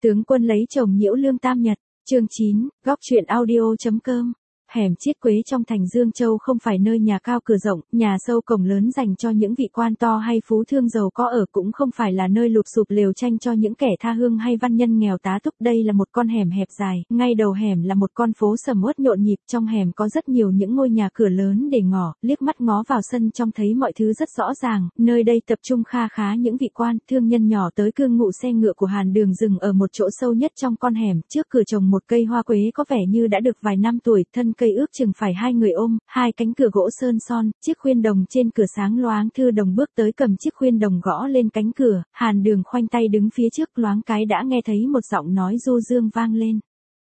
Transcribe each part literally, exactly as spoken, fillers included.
Tướng quân lấy chồng nhiễu lương tam nhật, chương chín, góc truyện audio.com. Hẻm Chiết Quế trong thành Dương Châu không phải nơi nhà cao cửa rộng, nhà sâu cổng lớn dành cho những vị quan to hay phú thương giàu có ở, cũng không phải là nơi lụp xụp lều tranh cho những kẻ tha hương hay văn nhân nghèo tá túc. Đây là một con hẻm hẹp dài, ngay đầu hẻm là một con phố sầm uất nhộn nhịp, trong hẻm có rất nhiều những ngôi nhà cửa lớn để ngỏ, liếc mắt ngó vào sân trong thấy mọi thứ rất rõ ràng. Nơi đây tập trung kha khá những vị quan, thương nhân nhỏ tới cư ngụ. Xe ngựa của Hàn Đường dừng ở một chỗ sâu nhất trong con hẻm, trước cửa trồng một cây hoa quế có vẻ như đã được vài năm tuổi, thân cây ước chừng phải hai người ôm, hai cánh cửa gỗ sơn son, chiếc khuyên đồng trên cửa sáng loáng. Thư Đồng bước tới cầm chiếc khuyên đồng gõ lên cánh cửa, Hàn Đường khoanh tay đứng phía trước, loáng cái đã nghe thấy một giọng nói du dương vang lên.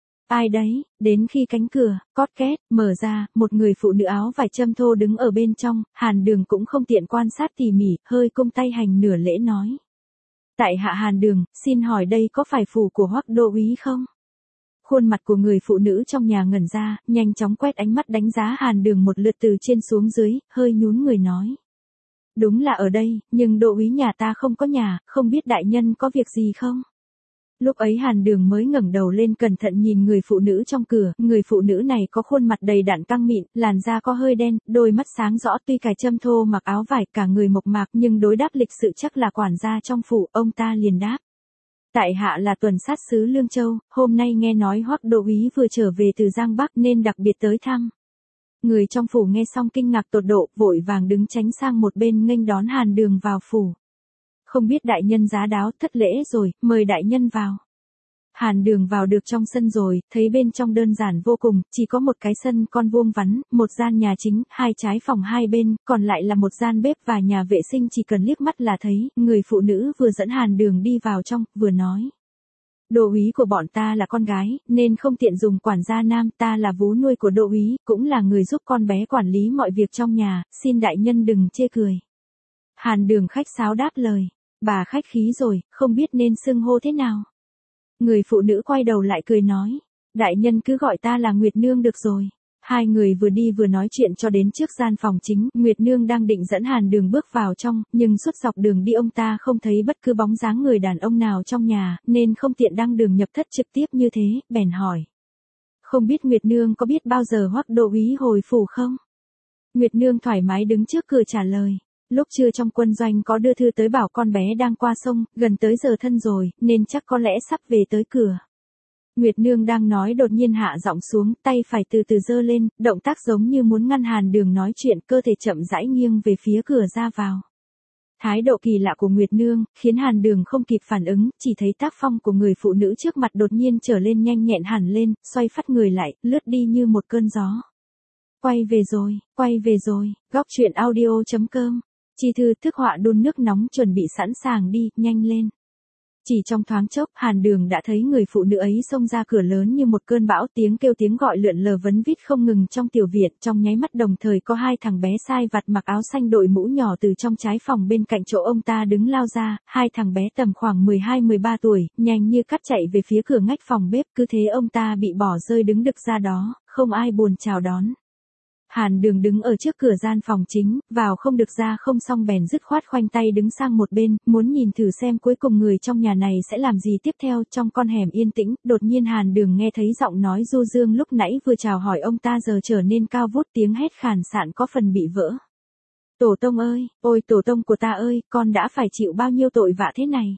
Ai đấy? Đến khi cánh cửa, cót két, mở ra, một người phụ nữ áo vải châm thô đứng ở bên trong. Hàn Đường cũng không tiện quan sát tỉ mỉ, hơi cung tay hành nửa lễ nói. Tại hạ Hàn Đường, xin hỏi đây có phải phủ của Hoắc đô úy không? Khuôn mặt của người phụ nữ trong nhà ngẩn ra, nhanh chóng quét ánh mắt đánh giá Hàn Đường một lượt từ trên xuống dưới, hơi nhún người nói. Đúng là ở đây, nhưng đô úy nhà ta không có nhà, không biết đại nhân có việc gì không? Lúc ấy Hàn Đường mới ngẩng đầu lên cẩn thận nhìn người phụ nữ trong cửa, người phụ nữ này có khuôn mặt đầy đặn căng mịn, làn da có hơi đen, đôi mắt sáng rõ, tuy cài châm thô mặc áo vải, cả người mộc mạc, nhưng đối đáp lịch sự chắc là quản gia trong phủ. Ông ta liền đáp. Tại hạ là tuần sát sứ Lương Châu, hôm nay nghe nói Hoắc đô úy vừa trở về từ Giang Bắc nên đặc biệt tới thăm. Người trong phủ nghe xong kinh ngạc tột độ, vội vàng đứng tránh sang một bên nghênh đón Hàn Đường vào phủ. Không biết đại nhân giá đáo, thất lễ rồi, mời đại nhân vào. Hàn Đường vào được trong sân rồi, thấy bên trong đơn giản vô cùng, chỉ có một cái sân con vuông vắn, một gian nhà chính, hai trái phòng hai bên, còn lại là một gian bếp và nhà vệ sinh, chỉ cần liếc mắt là thấy. Người phụ nữ vừa dẫn Hàn Đường đi vào trong, vừa nói. Đô úy của bọn ta là con gái, nên không tiện dùng quản gia nam, ta là vú nuôi của đô úy, cũng là người giúp con bé quản lý mọi việc trong nhà, xin đại nhân đừng chê cười. Hàn Đường khách sáo đáp lời. Bà khách khí rồi, không biết nên xưng hô thế nào. Người phụ nữ quay đầu lại cười nói. Đại nhân cứ gọi ta là Nguyệt Nương được rồi. Hai người vừa đi vừa nói chuyện cho đến trước gian phòng chính. Nguyệt Nương đang định dẫn Hàn Đường bước vào trong, nhưng suốt dọc đường đi ông ta không thấy bất cứ bóng dáng người đàn ông nào trong nhà, nên không tiện đăng đường nhập thất trực tiếp như thế, bèn hỏi. Không biết Nguyệt Nương có biết bao giờ Hoắc đô úy hồi phủ không? Nguyệt Nương thoải mái đứng trước cửa trả lời. Lúc trưa trong quân doanh có đưa thư tới bảo con bé đang qua sông, gần tới giờ thân rồi, nên chắc có lẽ sắp về tới cửa. Nguyệt Nương đang nói đột nhiên hạ giọng xuống, tay phải từ từ giơ lên, động tác giống như muốn ngăn Hàn Đường nói chuyện, cơ thể chậm rãi nghiêng về phía cửa ra vào. Thái độ kỳ lạ của Nguyệt Nương, khiến Hàn Đường không kịp phản ứng, chỉ thấy tác phong của người phụ nữ trước mặt đột nhiên trở lên nhanh nhẹn hẳn lên, xoay phắt người lại, lướt đi như một cơn gió. Quay về rồi, quay về rồi, góc truyện audio.com. Chi thư thức họa đun nước nóng chuẩn bị sẵn sàng đi, nhanh lên. Chỉ trong thoáng chốc, Hàn Đường đã thấy người phụ nữ ấy xông ra cửa lớn như một cơn bão, tiếng kêu tiếng gọi lượn lờ vấn vít không ngừng trong tiểu viện. Trong nháy mắt đồng thời có hai thằng bé sai vặt mặc áo xanh đội mũ nhỏ từ trong trái phòng bên cạnh chỗ ông ta đứng lao ra, hai thằng bé tầm khoảng mười hai mười ba tuổi, nhanh như cắt chạy về phía cửa ngách phòng bếp, cứ thế ông ta bị bỏ rơi đứng đực ra đó, không ai buồn chào đón. Hàn Đường đứng ở trước cửa gian phòng chính, vào không được ra không xong bèn dứt khoát khoanh tay đứng sang một bên, muốn nhìn thử xem cuối cùng người trong nhà này sẽ làm gì tiếp theo. Trong con hẻm yên tĩnh, đột nhiên Hàn Đường nghe thấy giọng nói du dương lúc nãy vừa chào hỏi ông ta giờ trở nên cao vút, tiếng hét khàn sạn có phần bị vỡ. Tổ tông ơi, ôi tổ tông của ta ơi, con đã phải chịu bao nhiêu tội vạ thế này.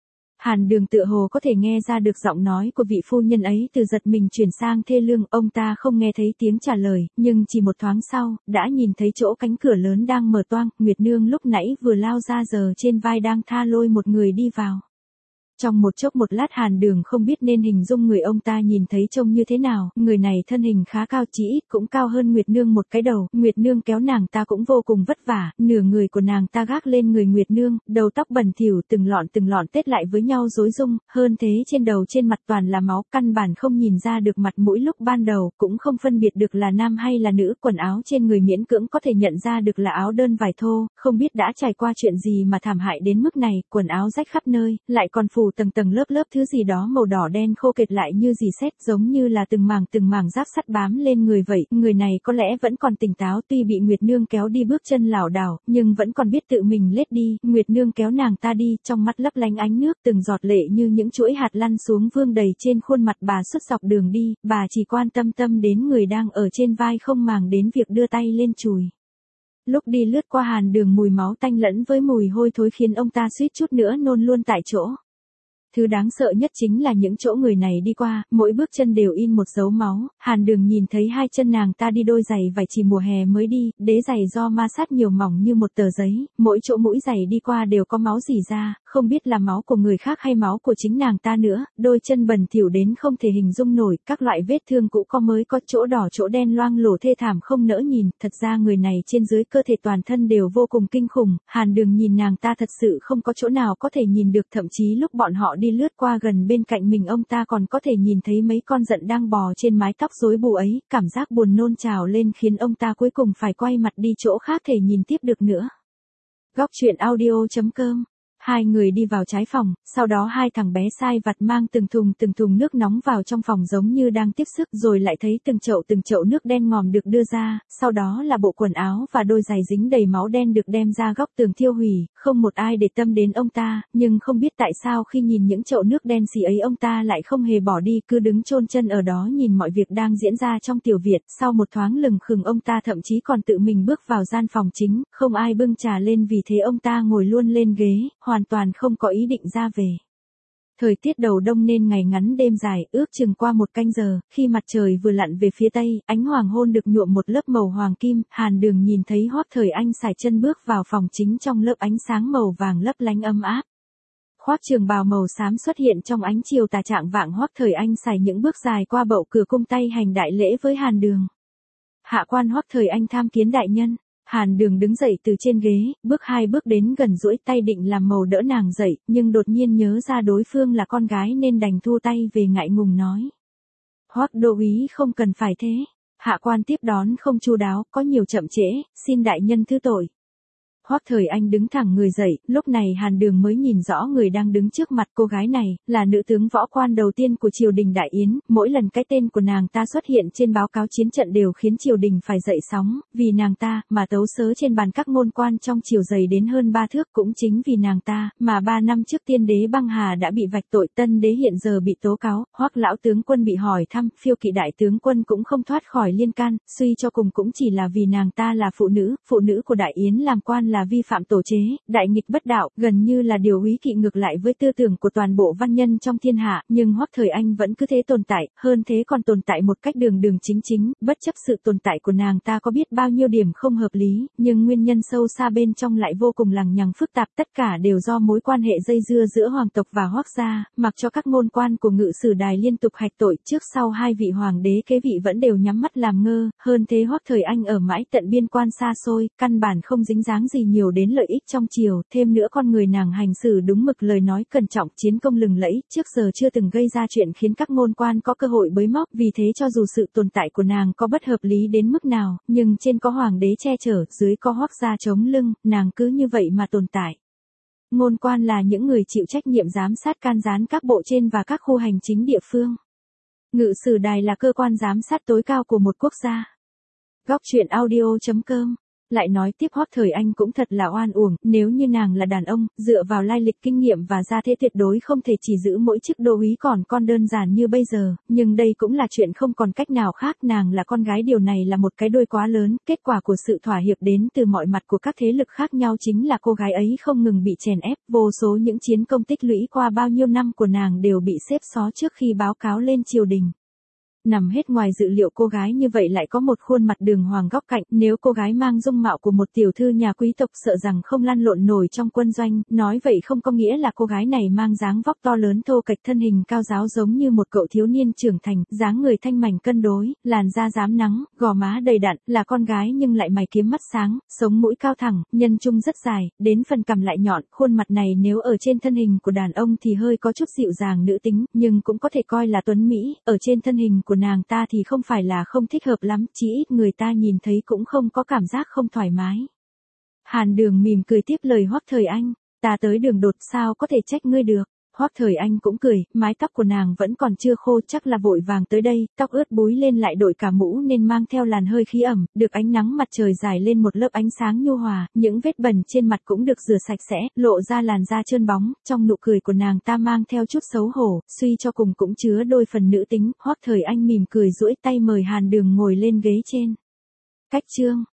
Hàn Đường tựa hồ có thể nghe ra được giọng nói của vị phu nhân ấy, từ giật mình chuyển sang thê lương. Ông ta không nghe thấy tiếng trả lời, nhưng chỉ một thoáng sau, đã nhìn thấy chỗ cánh cửa lớn đang mở toang, Nguyệt Nương lúc nãy vừa lao ra giờ trên vai đang tha lôi một người đi vào. Trong một chốc một lát Hàn Đường không biết nên hình dung người ông ta nhìn thấy trông như thế nào, người này thân hình khá cao, chỉ ít cũng cao hơn Nguyệt Nương một cái đầu, Nguyệt Nương kéo nàng ta cũng vô cùng vất vả, nửa người của nàng ta gác lên người Nguyệt Nương, đầu tóc bẩn thỉu từng lọn từng lọn tết lại với nhau rối rung, hơn thế trên đầu trên mặt toàn là máu, căn bản không nhìn ra được mặt mũi lúc ban đầu, cũng không phân biệt được là nam hay là nữ, quần áo trên người miễn cưỡng có thể nhận ra được là áo đơn vải thô, không biết đã trải qua chuyện gì mà thảm hại đến mức này, quần áo rách khắp nơi, lại còn phủ phủ tầng tầng lớp lớp thứ gì đó màu đỏ đen khô kệt lại như dì xét, giống như là từng mảng từng mảng giáp sắt bám lên người vậy. Người này có lẽ vẫn còn tỉnh táo, tuy bị Nguyệt Nương kéo đi bước chân lảo đảo, nhưng vẫn còn biết tự mình lết đi. Nguyệt Nương kéo nàng ta đi, trong mắt lấp lánh ánh nước, từng giọt lệ như những chuỗi hạt lăn xuống vương đầy trên khuôn mặt bà suốt dọc đường đi. Bà chỉ quan tâm tâm đến người đang ở trên vai, không màng đến việc đưa tay lên chùi. Lúc đi lướt qua Hàn Đường, mùi máu tanh lẫn với mùi hôi thối khiến ông ta suýt chút nữa nôn luôn tại chỗ. Thứ đáng sợ nhất chính là những chỗ người này đi qua, mỗi bước chân đều in một dấu máu. Hàn Đường nhìn thấy hai chân nàng ta đi đôi giày vải chỉ mùa hè mới đi, đế giày do ma sát nhiều mỏng như một tờ giấy, mỗi chỗ mũi giày đi qua đều có máu rỉ ra, không biết là máu của người khác hay máu của chính nàng ta nữa. Đôi chân bẩn thỉu đến không thể hình dung nổi, các loại vết thương cũ có mới có, chỗ đỏ chỗ đen loang lổ thê thảm không nỡ nhìn. Thật ra người này trên dưới cơ thể toàn thân đều vô cùng kinh khủng. Hàn Đường nhìn nàng ta thật sự không có chỗ nào có thể nhìn được, thậm chí lúc bọn họ đi lướt qua gần bên cạnh mình, ông ta còn có thể nhìn thấy mấy con giận đang bò trên mái tóc rối bù ấy. Cảm giác buồn nôn trào lên khiến ông ta cuối cùng phải quay mặt đi chỗ khác thể nhìn tiếp được nữa. Góc truyện audio chấm com. Hai người đi vào trái phòng, sau đó hai thằng bé sai vặt mang từng thùng từng thùng nước nóng vào trong phòng giống như đang tiếp sức, rồi lại thấy từng chậu từng chậu nước đen ngòm được đưa ra, sau đó là bộ quần áo và đôi giày dính đầy máu đen được đem ra góc tường thiêu hủy. Không một ai để tâm đến ông ta, nhưng không biết tại sao khi nhìn những chậu nước đen xì ấy ông ta lại không hề bỏ đi, cứ đứng chôn chân ở đó nhìn mọi việc đang diễn ra trong tiểu viện. Sau một thoáng lừng khừng ông ta thậm chí còn tự mình bước vào gian phòng chính, không ai bưng trà lên, vì thế ông ta ngồi luôn lên ghế, hoàn toàn không có ý định ra về. Thời tiết đầu đông nên ngày ngắn đêm dài, ước chừng qua một canh giờ, khi mặt trời vừa lặn về phía tây, ánh hoàng hôn được nhuộm một lớp màu hoàng kim. Hàn Đường nhìn thấy Hoắc Thời Anh sải chân bước vào phòng chính trong lớp ánh sáng màu vàng lấp lánh ấm áp. Khoác trường bào màu xám xuất hiện trong ánh chiều tà trạng vạng, Hoắc Thời Anh sải những bước dài qua bậu cửa cung tay hành đại lễ với Hàn Đường. Hạ quan Hoắc Thời Anh tham kiến đại nhân. Hàn Đường đứng dậy từ trên ghế, bước hai bước đến gần duỗi tay định làm màu đỡ nàng dậy, nhưng đột nhiên nhớ ra đối phương là con gái nên đành thu tay về, ngại ngùng nói. Hoắc đô úy không cần phải thế. Hạ quan tiếp đón không chu đáo, có nhiều chậm trễ, xin đại nhân thứ tội. Hoắc Thời Anh đứng thẳng người dậy, lúc này Hàn Đường mới nhìn rõ người đang đứng trước mặt. Cô gái này là nữ tướng võ quan đầu tiên của triều đình Đại Yến, mỗi lần cái tên của nàng ta xuất hiện trên báo cáo chiến trận đều khiến triều đình phải dậy sóng, vì nàng ta mà tấu sớ trên bàn các ngôn quan trong triều dày đến hơn ba thước, cũng chính vì nàng ta mà ba năm trước tiên đế Băng Hà đã bị vạch tội, tân đế hiện giờ bị tố cáo, Hoắc lão tướng quân bị hỏi thăm, phiêu kỵ đại tướng quân cũng không thoát khỏi liên can, suy cho cùng cũng chỉ là vì nàng ta là phụ nữ, phụ nữ của Đại Yến làm quan là vi phạm tổ chế, đại nghịch bất đạo, gần như là điều úy kỵ ngược lại với tư tưởng của toàn bộ văn nhân trong thiên hạ. Nhưng Hoắc Thời Anh vẫn cứ thế tồn tại, hơn thế còn tồn tại một cách đường đường chính chính. Bất chấp sự tồn tại của nàng ta có biết bao nhiêu điểm không hợp lý, nhưng nguyên nhân sâu xa bên trong lại vô cùng lằng nhằng phức tạp. Tất cả đều do mối quan hệ dây dưa giữa hoàng tộc và Hoắc gia, mặc cho các ngôn quan của ngự sử đài liên tục hạch tội, trước sau hai vị hoàng đế kế vị vẫn đều nhắm mắt làm ngơ. Hơn thế Hoắc Thời Anh ở mãi tận biên quan xa xôi, căn bản không dính dáng gì nhiều đến lợi ích trong triều, thêm nữa con người nàng hành xử đúng mực, lời nói cẩn trọng, chiến công lừng lẫy, trước giờ chưa từng gây ra chuyện khiến các ngôn quan có cơ hội bới móc. Vì thế cho dù sự tồn tại của nàng có bất hợp lý đến mức nào, nhưng trên có hoàng đế che chở, dưới có Hoắc gia chống lưng, nàng cứ như vậy mà tồn tại. Ngôn quan là những người chịu trách nhiệm giám sát can gián các bộ trên và các khu hành chính địa phương. Ngự sử đài là cơ quan giám sát tối cao của một quốc gia. Góc truyện audio chấm com. Lại nói tiếp, Hoắc Thời Anh cũng thật là oan uổng, nếu như nàng là đàn ông, dựa vào lai lịch kinh nghiệm và gia thế tuyệt đối không thể chỉ giữ mỗi chức đô úy còn con đơn giản như bây giờ, nhưng đây cũng là chuyện không còn cách nào khác. Nàng là con gái, điều này là một cái đôi quá lớn, kết quả của sự thỏa hiệp đến từ mọi mặt của các thế lực khác nhau chính là cô gái ấy không ngừng bị chèn ép, vô số những chiến công tích lũy qua bao nhiêu năm của nàng đều bị xếp xó trước khi báo cáo lên triều đình. Nằm hết ngoài dự liệu cô gái như vậy lại có một khuôn mặt đường hoàng góc cạnh, nếu cô gái mang dung mạo của một tiểu thư nhà quý tộc sợ rằng không lăn lộn nổi trong quân doanh, nói vậy không có nghĩa là cô gái này mang dáng vóc to lớn thô kệch, thân hình cao ráo giống như một cậu thiếu niên trưởng thành, dáng người thanh mảnh cân đối, làn da rám nắng, gò má đầy đặn, là con gái nhưng lại mày kiếm mắt sáng, sống mũi cao thẳng, nhân trung rất dài, đến phần cằm lại nhọn. Khuôn mặt này nếu ở trên thân hình của đàn ông thì hơi có chút dịu dàng nữ tính, nhưng cũng có thể coi là tuấn mỹ, ở trên thân hình của nàng ta thì không phải là không thích hợp lắm, chỉ ít người ta nhìn thấy cũng không có cảm giác không thoải mái. Hàn Đường mỉm cười tiếp lời Hoắc Thời Anh, ta tới đường đột sao có thể trách ngươi được. Hoắc Thời Anh cũng cười, mái tóc của nàng vẫn còn chưa khô, chắc là vội vàng tới đây, tóc ướt búi lên lại đội cả mũ nên mang theo làn hơi khí ẩm, được ánh nắng mặt trời rải lên một lớp ánh sáng nhu hòa, những vết bẩn trên mặt cũng được rửa sạch sẽ, lộ ra làn da trơn bóng, trong nụ cười của nàng ta mang theo chút xấu hổ, suy cho cùng cũng chứa đôi phần nữ tính. Hoắc Thời Anh mỉm cười duỗi tay mời Hàn Đường ngồi lên ghế trên. Cách chương